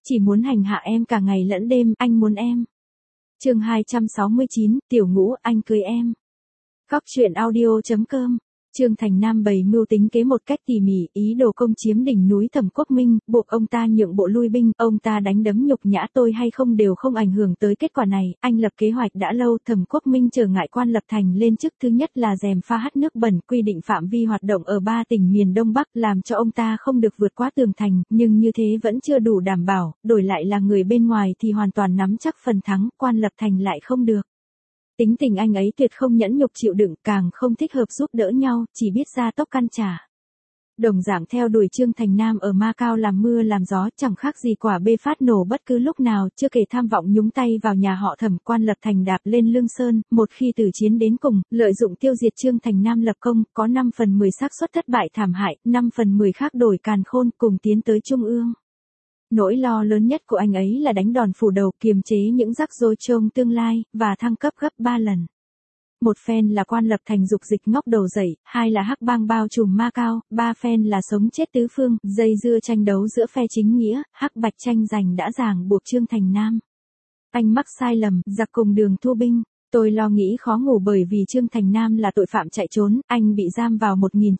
chỉ muốn hành hạ em cả ngày lẫn đêm, anh muốn em. Chương 269, Tiểu Ngũ, anh cưới em. Góc truyện audio.com. Trương Thành Nam bày mưu tính kế một cách tỉ mỉ, ý đồ công chiếm đỉnh núi Thẩm Quốc Minh, buộc ông ta nhượng bộ lui binh, ông ta đánh đấm nhục nhã tôi hay không đều không ảnh hưởng tới kết quả này, anh lập kế hoạch đã lâu. Thẩm Quốc Minh trở ngại Quan Lập Thành lên chức, thứ nhất là rèm pha hắt nước bẩn, quy định phạm vi hoạt động ở 3 tỉnh miền Đông Bắc, làm cho ông ta không được vượt quá tường thành, nhưng như thế vẫn chưa đủ đảm bảo, đổi lại là người bên ngoài thì hoàn toàn nắm chắc phần thắng, Quan Lập Thành lại không được. Tính tình anh ấy tuyệt không nhẫn nhục chịu đựng, càng không thích hợp giúp đỡ nhau, chỉ biết ra tốc căn trả. Đồng dạng theo đuổi Trương Thành Nam ở Ma Cao làm mưa làm gió, chẳng khác gì quả bê phát nổ bất cứ lúc nào, chưa kể tham vọng nhúng tay vào nhà họ Thẩm. Quan Lập Thành đạp lên lưng sơn, một khi tử chiến đến cùng, lợi dụng tiêu diệt Trương Thành Nam lập công, có 5 phần 10 xác suất thất bại thảm hại, 5 phần 10 khác đổi càn khôn, cùng tiến tới Trung ương. Nỗi lo lớn nhất của anh ấy là đánh đòn phủ đầu, kiềm chế những rắc rối trong tương lai, và thăng cấp gấp 3 lần. Một phen là Quan Lập Thành dục dịch ngóc đầu dậy, 2 là hắc bang bao trùm Ma Cao, 3 phen là sống chết tứ phương, dây dưa tranh đấu giữa phe chính nghĩa, hắc bạch tranh giành đã ràng buộc Trương Thành Nam. Anh mắc sai lầm, giặc cùng đường thu binh. Tôi lo nghĩ khó ngủ bởi vì Trương Thành Nam là tội phạm chạy trốn, anh bị giam vào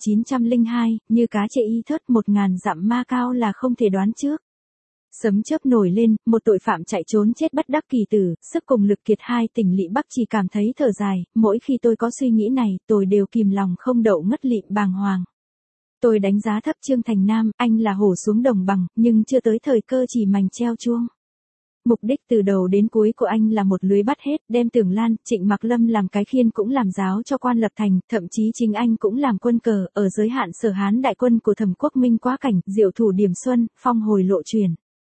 1902, như cá chê y thớt 1000 dặm Ma Cao là không thể đoán trước. Sấm chớp nổi lên, một tội phạm chạy trốn chết bất đắc kỳ tử, sức cùng lực kiệt, 2 tỉnh lỵ Bắc chỉ cảm thấy thở dài, mỗi khi tôi có suy nghĩ này, tôi đều kìm lòng không đậu ngất lịm bàng hoàng. Tôi đánh giá thấp Trương Thành Nam, anh là hổ xuống đồng bằng, nhưng chưa tới thời cơ chỉ mành treo chuông. Mục đích từ đầu đến cuối của anh là một lưới bắt hết, đem Tưởng Lan, Trịnh Mạc Lâm làm cái khiên cũng làm giáo cho Quan Lập Thành, thậm chí chính anh cũng làm quân cờ, ở giới hạn Sở Hán đại quân của Thẩm Quốc Minh quá cảnh, diệu thủ điểm xuân, phong hồi lộ truyền.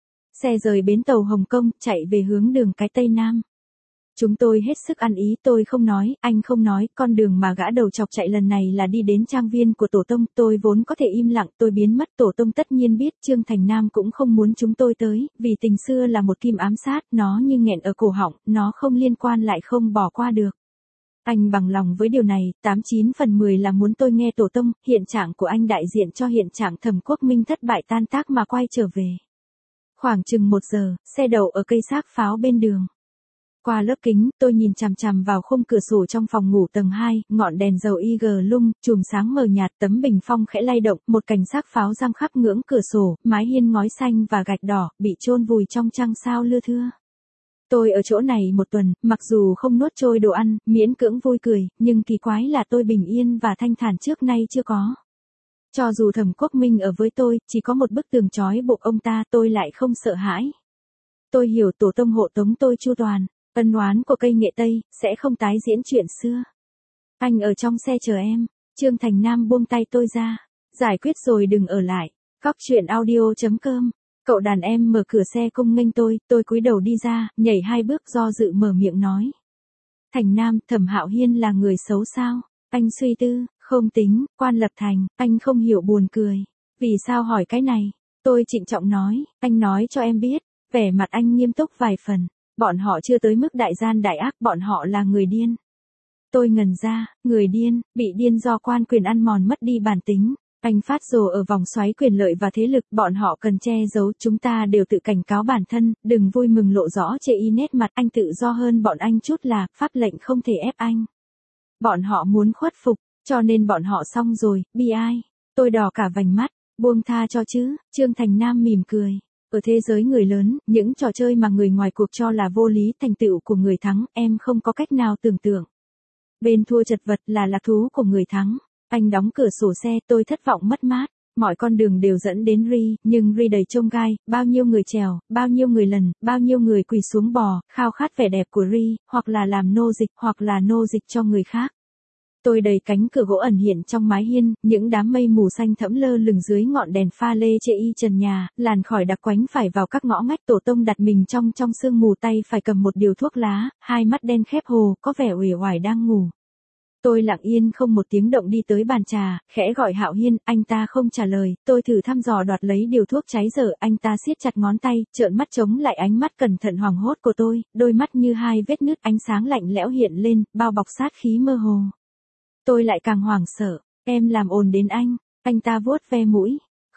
Xe rời bến tàu Hồng Kông, chạy về hướng đường cái Tây Nam. Chúng tôi hết sức ăn ý, tôi không nói, anh không nói, con đường mà gã đầu chọc chạy lần này là đi đến trang viên của Tổ Tông, tôi vốn có thể im lặng, tôi biến mất, Tổ Tông tất nhiên biết, Trương Thành Nam cũng không muốn chúng tôi tới, vì tình xưa là một kim ám sát, nó như nghẹn ở cổ họng, nó không liên quan lại không bỏ qua được. Anh bằng lòng với điều này, 89 phần 10 là muốn tôi nghe Tổ Tông, hiện trạng của anh đại diện cho hiện trạng Thẩm Quốc Minh thất bại tan tác mà quay trở về. Khoảng chừng 1 giờ, xe đậu ở cây xác pháo bên đường. Qua lớp kính, tôi nhìn chằm chằm vào khung cửa sổ trong phòng ngủ tầng 2, ngọn đèn dầu IG lung, chùm sáng mờ nhạt, tấm bình phong khẽ lay động, một cành xác pháo giam khắp ngưỡng cửa sổ, mái hiên ngói xanh và gạch đỏ, bị chôn vùi trong trăng sao lưa thưa. Tôi ở chỗ này 1 tuần, mặc dù không nuốt trôi đồ ăn, miễn cưỡng vui cười, nhưng kỳ quái là tôi bình yên và thanh thản trước nay chưa có. Cho dù Thẩm Quốc Minh ở với tôi, chỉ có một bức tường trói buộc ông ta, tôi lại không sợ hãi. Tôi hiểu Tổ Tông hộ tống tôi chu toàn, ân oán của cây nghệ Tây, sẽ không tái diễn chuyện xưa. Anh ở trong xe chờ em. Trương Thành Nam buông tay tôi ra. Giải quyết rồi đừng ở lại. Góc truyện audio.com. Cậu đàn em mở cửa xe cung nghênh tôi cúi đầu đi ra, nhảy 2 bước do dự mở miệng nói. Thành Nam, Thẩm Hạo Hiên là người xấu sao? Anh suy tư. Không tính, Quan Lập Thành, anh không hiểu buồn cười. Vì sao hỏi cái này? Tôi trịnh trọng nói, anh nói cho em biết. Vẻ mặt anh nghiêm túc vài phần. Bọn họ chưa tới mức đại gian đại ác, bọn họ là người điên. Tôi ngần ra, người điên, bị điên do quan quyền ăn mòn mất đi bản tính. Anh phát rồ ở vòng xoáy quyền lợi và thế lực, bọn họ cần che giấu, chúng ta đều tự cảnh cáo bản thân, đừng vui mừng lộ rõ chê y nét mặt, anh tự do hơn bọn anh chút là, pháp lệnh không thể ép anh. Bọn họ muốn khuất phục. Cho nên bọn họ xong rồi, bi ai. Tôi đỏ cả vành mắt, buông tha cho chứ, Trương Thành Nam mỉm cười. Ở thế giới người lớn, những trò chơi mà người ngoài cuộc cho là vô lý, thành tựu của người thắng, em không có cách nào tưởng tượng. Bên thua chật vật là lạc thú của người thắng. Anh đóng cửa sổ xe, tôi thất vọng mất mát. Mọi con đường đều dẫn đến Ri, nhưng Ri đầy chông gai, bao nhiêu người trèo, bao nhiêu người lần, bao nhiêu người quỳ xuống bò, khao khát vẻ đẹp của Ri, hoặc là làm nô dịch, hoặc là nô dịch cho người khác. Tôi đẩy cánh cửa gỗ ẩn hiện trong mái hiên, những đám mây mù xanh thẫm lơ lửng dưới ngọn đèn pha lê chê y trần nhà, làn khói đặc quánh phải vào các ngõ ngách. Tổ Tông đặt mình trong sương mù, tay phải cầm một điều thuốc lá, 2 mắt đen khép hồ, có vẻ uể oải đang ngủ. Tôi lặng yên không một tiếng động đi tới bàn trà, khẽ gọi Hạo Hiên, anh ta không trả lời, tôi thử thăm dò đoạt lấy điều thuốc cháy dở, anh ta siết chặt ngón tay, trợn mắt chống lại ánh mắt cẩn thận hoảng hốt của tôi, đôi mắt như 2 vết nứt, ánh sáng lạnh lẽo hiện lên, bao bọc sát khí mơ hồ. Tôi lại càng hoảng sợ, em làm ồn đến anh ta vuốt ve mũi,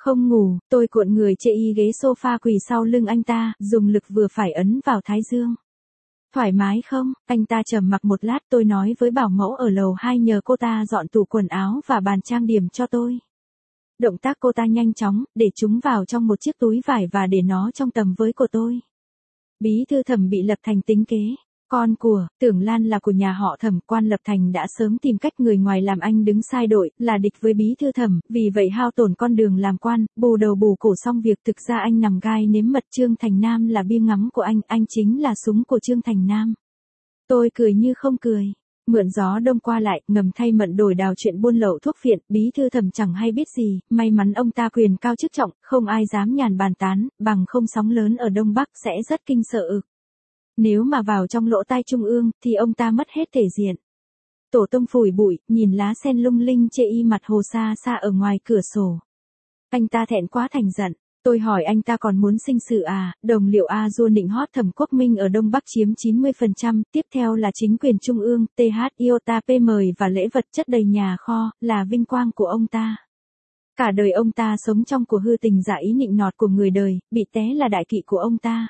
Không ngủ, tôi cuộn người chê y ghế sofa quỳ sau lưng anh ta, dùng lực vừa phải ấn vào thái dương. Thoải mái không? Anh ta trầm mặc một lát, tôi nói với bảo mẫu ở lầu 2 nhờ cô ta dọn tủ quần áo và bàn trang điểm cho tôi. Động tác cô ta nhanh chóng, để chúng vào trong một chiếc túi vải và để nó trong tầm với của tôi. Bí thư Thẩm bị Lập Thành tính kế. Con của, Tưởng Lan là của nhà họ Thẩm, quan Lập Thành đã sớm tìm cách người ngoài làm anh đứng sai đội, là địch với bí thư Thẩm, vì vậy hao tổn con đường làm quan, bù đầu bù cổ xong việc thực ra anh nằm gai nếm mật. Trương Thành Nam là bia ngắm của anh chính là súng của Trương Thành Nam. Tôi cười như không cười. Mượn gió đông qua lại, ngầm thay mận đổi đào chuyện buôn lậu thuốc phiện, bí thư Thẩm chẳng hay biết gì, may mắn ông ta quyền cao chức trọng, không ai dám nhàn bàn tán, bằng không sóng lớn ở Đông Bắc sẽ rất kinh sợ ực. Nếu mà vào trong lỗ tai trung ương, thì ông ta mất hết thể diện. Tổ tông phủi bụi, nhìn lá sen lung linh chê y mặt hồ xa xa ở ngoài cửa sổ. Anh ta thẹn quá thành giận. Tôi hỏi anh ta còn muốn sinh sự à, đồng liệu A Du nịnh hót Thẩm Quốc Minh ở Đông Bắc chiếm 90%, tiếp theo là chính quyền trung ương, TH Iota P mời và lễ vật chất đầy nhà kho, là vinh quang của ông ta. Cả đời ông ta sống trong của hư tình giả ý nịnh nọt của người đời, bị té là đại kỵ của ông ta.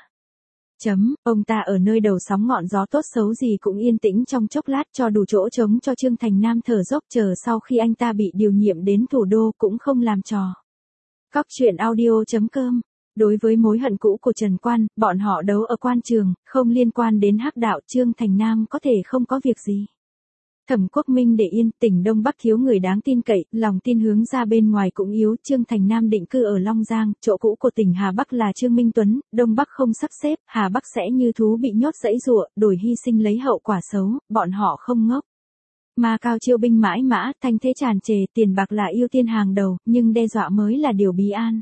Ông ta ở nơi đầu sóng ngọn gió tốt xấu gì cũng yên tĩnh trong chốc lát cho đủ chỗ trống cho Trương Thành Nam thở dốc, chờ sau khi anh ta bị điều nhiệm đến thủ đô cũng không làm trò. Cóc truyện audio.com. Đối với mối hận cũ của Trần Quan, bọn họ đấu ở quan trường, không liên quan đến hắc đạo, Trương Thành Nam có thể không có việc gì. Thẩm Quốc Minh để yên, tỉnh Đông Bắc thiếu người đáng tin cậy, lòng tin hướng ra bên ngoài cũng yếu. Trương Thành Nam định cư ở Long Giang, chỗ cũ của tỉnh Hà Bắc là Trương Minh Tuấn, Đông Bắc không sắp xếp, Hà Bắc sẽ như thú bị nhốt dãy giụa, đổi hy sinh lấy hậu quả xấu, bọn họ không ngốc. Mà cao chiêu binh mãi mã, thanh thế tràn trề, tiền bạc là ưu tiên hàng đầu, nhưng đe dọa mới là điều bí an.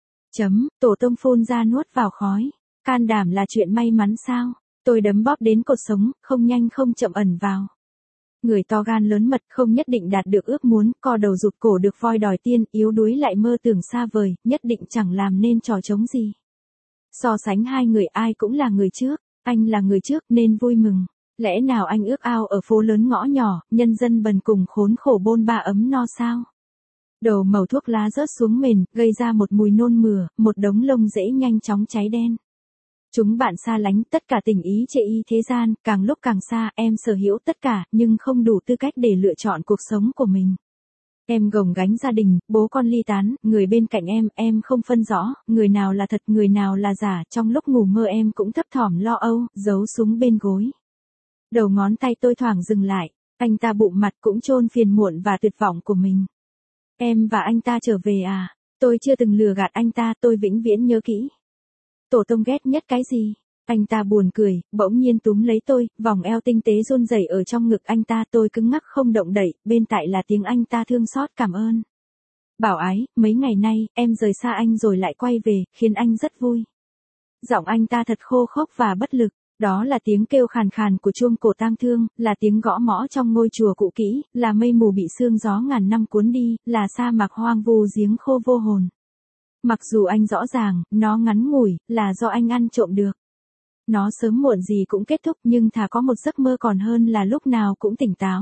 Tổ tông phun ra nuốt vào khói. Can đảm là chuyện may mắn sao? Tôi đấm bóp đến cột sống, không nhanh không chậm ẩn vào. Người to gan lớn mật không nhất định đạt được ước muốn, co đầu rụt cổ được voi đòi tiên, yếu đuối lại mơ tưởng xa vời, nhất định chẳng làm nên trò trống gì. So sánh hai người ai cũng là người trước, anh là người trước nên vui mừng. Lẽ nào anh ước ao ở phố lớn ngõ nhỏ, nhân dân bần cùng khốn khổ bôn ba ấm no sao? Đầu mẩu thuốc lá rớt xuống mền, gây ra một mùi nôn mửa, một đống lông rễ nhanh chóng cháy đen. Chúng bạn xa lánh, tất cả tình ý chê y thế gian, càng lúc càng xa, em sở hữu tất cả, nhưng không đủ tư cách để lựa chọn cuộc sống của mình. Em gồng gánh gia đình, bố con ly tán, người bên cạnh em không phân rõ, người nào là thật, người nào là giả, trong lúc ngủ mơ em cũng thấp thỏm lo âu, giấu súng bên gối. Đầu ngón tay tôi thoảng dừng lại, anh ta bụng mặt cũng chôn phiền muộn và tuyệt vọng của mình. Em và anh ta trở về à? Tôi chưa từng lừa gạt anh ta, tôi vĩnh viễn nhớ kỹ. Tổ tông ghét nhất cái gì? Anh ta buồn cười, bỗng nhiên túm lấy tôi, vòng eo tinh tế run rẩy ở trong ngực anh ta, tôi cứng ngắc không động đậy, bên tại là tiếng anh ta thương xót cảm ơn. Bảo ái, mấy ngày nay, em rời xa anh rồi lại quay về, khiến anh rất vui. Giọng anh ta thật khô khốc và bất lực. Đó là tiếng kêu khàn khàn của chuông cổ tang thương, là tiếng gõ mõ trong ngôi chùa cũ kỹ, là mây mù bị sương gió ngàn năm cuốn đi, là sa mạc hoang vu giếng khô vô hồn. Mặc dù anh rõ ràng, nó ngắn ngủi, là do anh ăn trộm được. Nó sớm muộn gì cũng kết thúc, nhưng thà có một giấc mơ còn hơn là lúc nào cũng tỉnh táo.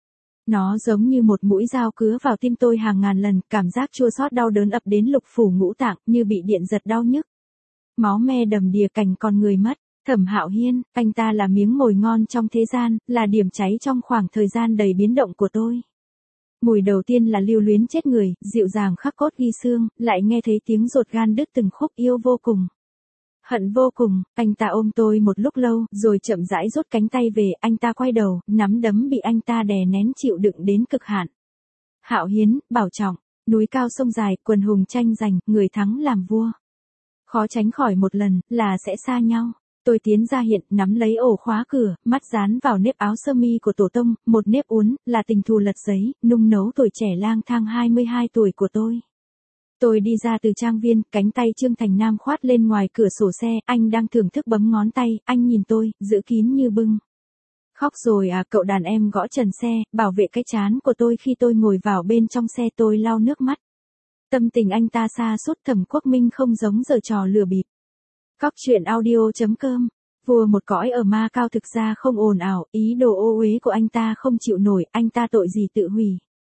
Nó giống như một mũi dao cứa vào tim tôi hàng ngàn lần, cảm giác chua xót đau đớn ập đến lục phủ ngũ tạng, như bị điện giật đau nhức. Máu me đầm đìa cành con người mất. Thẩm Hạo Hiên, anh ta là miếng mồi ngon trong thế gian, là điểm cháy trong khoảng thời gian đầy biến động của tôi. Mùi đầu tiên là lưu luyến chết người, dịu dàng khắc cốt ghi xương, lại nghe thấy tiếng ruột gan đứt từng khúc, yêu vô cùng. Hận vô cùng, anh ta ôm tôi một lúc lâu, rồi chậm rãi rút cánh tay về, anh ta quay đầu, nắm đấm bị anh ta đè nén chịu đựng đến cực hạn. Hạo Hiến, bảo trọng, núi cao sông dài, quần hùng tranh giành, người thắng làm vua. Khó tránh khỏi một lần, là sẽ xa nhau. Tôi tiến ra hiện, nắm lấy ổ khóa cửa, mắt dán vào nếp áo sơ mi của tổ tông, một nếp uốn, là tình thù lật giấy, nung nấu tuổi trẻ lang thang 22 tuổi của tôi. Tôi đi ra từ trang viên, cánh tay Trương Thành Nam khoát lên ngoài cửa sổ xe, anh đang thưởng thức bấm ngón tay, anh nhìn tôi, giữ kín như bưng. Khóc rồi à, cậu đàn em gõ trần xe, bảo vệ cái trán của tôi khi tôi ngồi vào bên trong xe, tôi lau nước mắt. Tâm tình anh ta sa sút. Thẩm Quốc Minh không giống giở trò lừa bịp. Cóc truyện audio.com. Vua một cõi ở Ma Cao thực ra không ồn ào, ý đồ ô uế của anh ta không chịu nổi, anh ta tội gì tự hủy.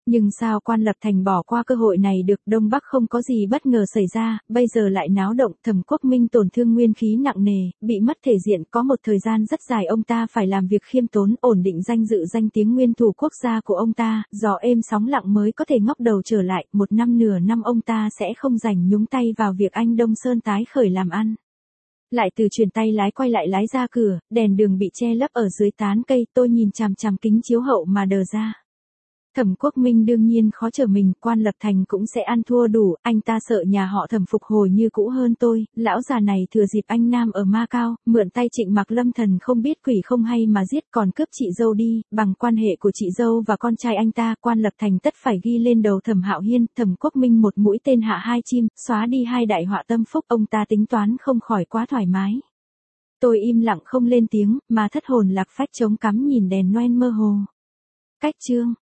Nhưng sao Quan Lập Thành bỏ qua cơ hội này được, Đông Bắc không có gì bất ngờ xảy ra, bây giờ lại náo động, Thẩm Quốc Minh tổn thương nguyên khí nặng nề, bị mất thể diện, có một thời gian rất dài ông ta phải làm việc khiêm tốn, ổn định danh dự danh tiếng nguyên thủ quốc gia của ông ta, gió êm sóng lặng mới có thể ngóc đầu trở lại, một năm nửa năm ông ta sẽ không rảnh nhúng tay vào việc anh Đông Sơn tái khởi làm ăn. Lại từ chuyển tay lái quay lại lái ra cửa, đèn đường bị che lấp ở dưới tán cây, tôi nhìn chằm chằm kính chiếu hậu mà đờ ra. Thẩm Quốc Minh đương nhiên khó trở mình, Quan Lập Thành cũng sẽ ăn thua đủ, anh ta sợ nhà họ Thẩm phục hồi như cũ hơn tôi, lão già này thừa dịp anh Nam ở Macau, mượn tay Trịnh Mạc Lâm Thần không biết quỷ không hay mà giết, còn cướp chị dâu đi, bằng quan hệ của chị dâu và con trai anh ta, Quan Lập Thành tất phải ghi lên đầu Thẩm Hạo Hiên, Thẩm Quốc Minh một mũi tên hạ hai chim, xóa đi hai đại họa tâm phúc, ông ta tính toán không khỏi quá thoải mái. Tôi im lặng không lên tiếng, mà thất hồn lạc phách chống cắm nhìn đèn noel mơ hồ. Cách chương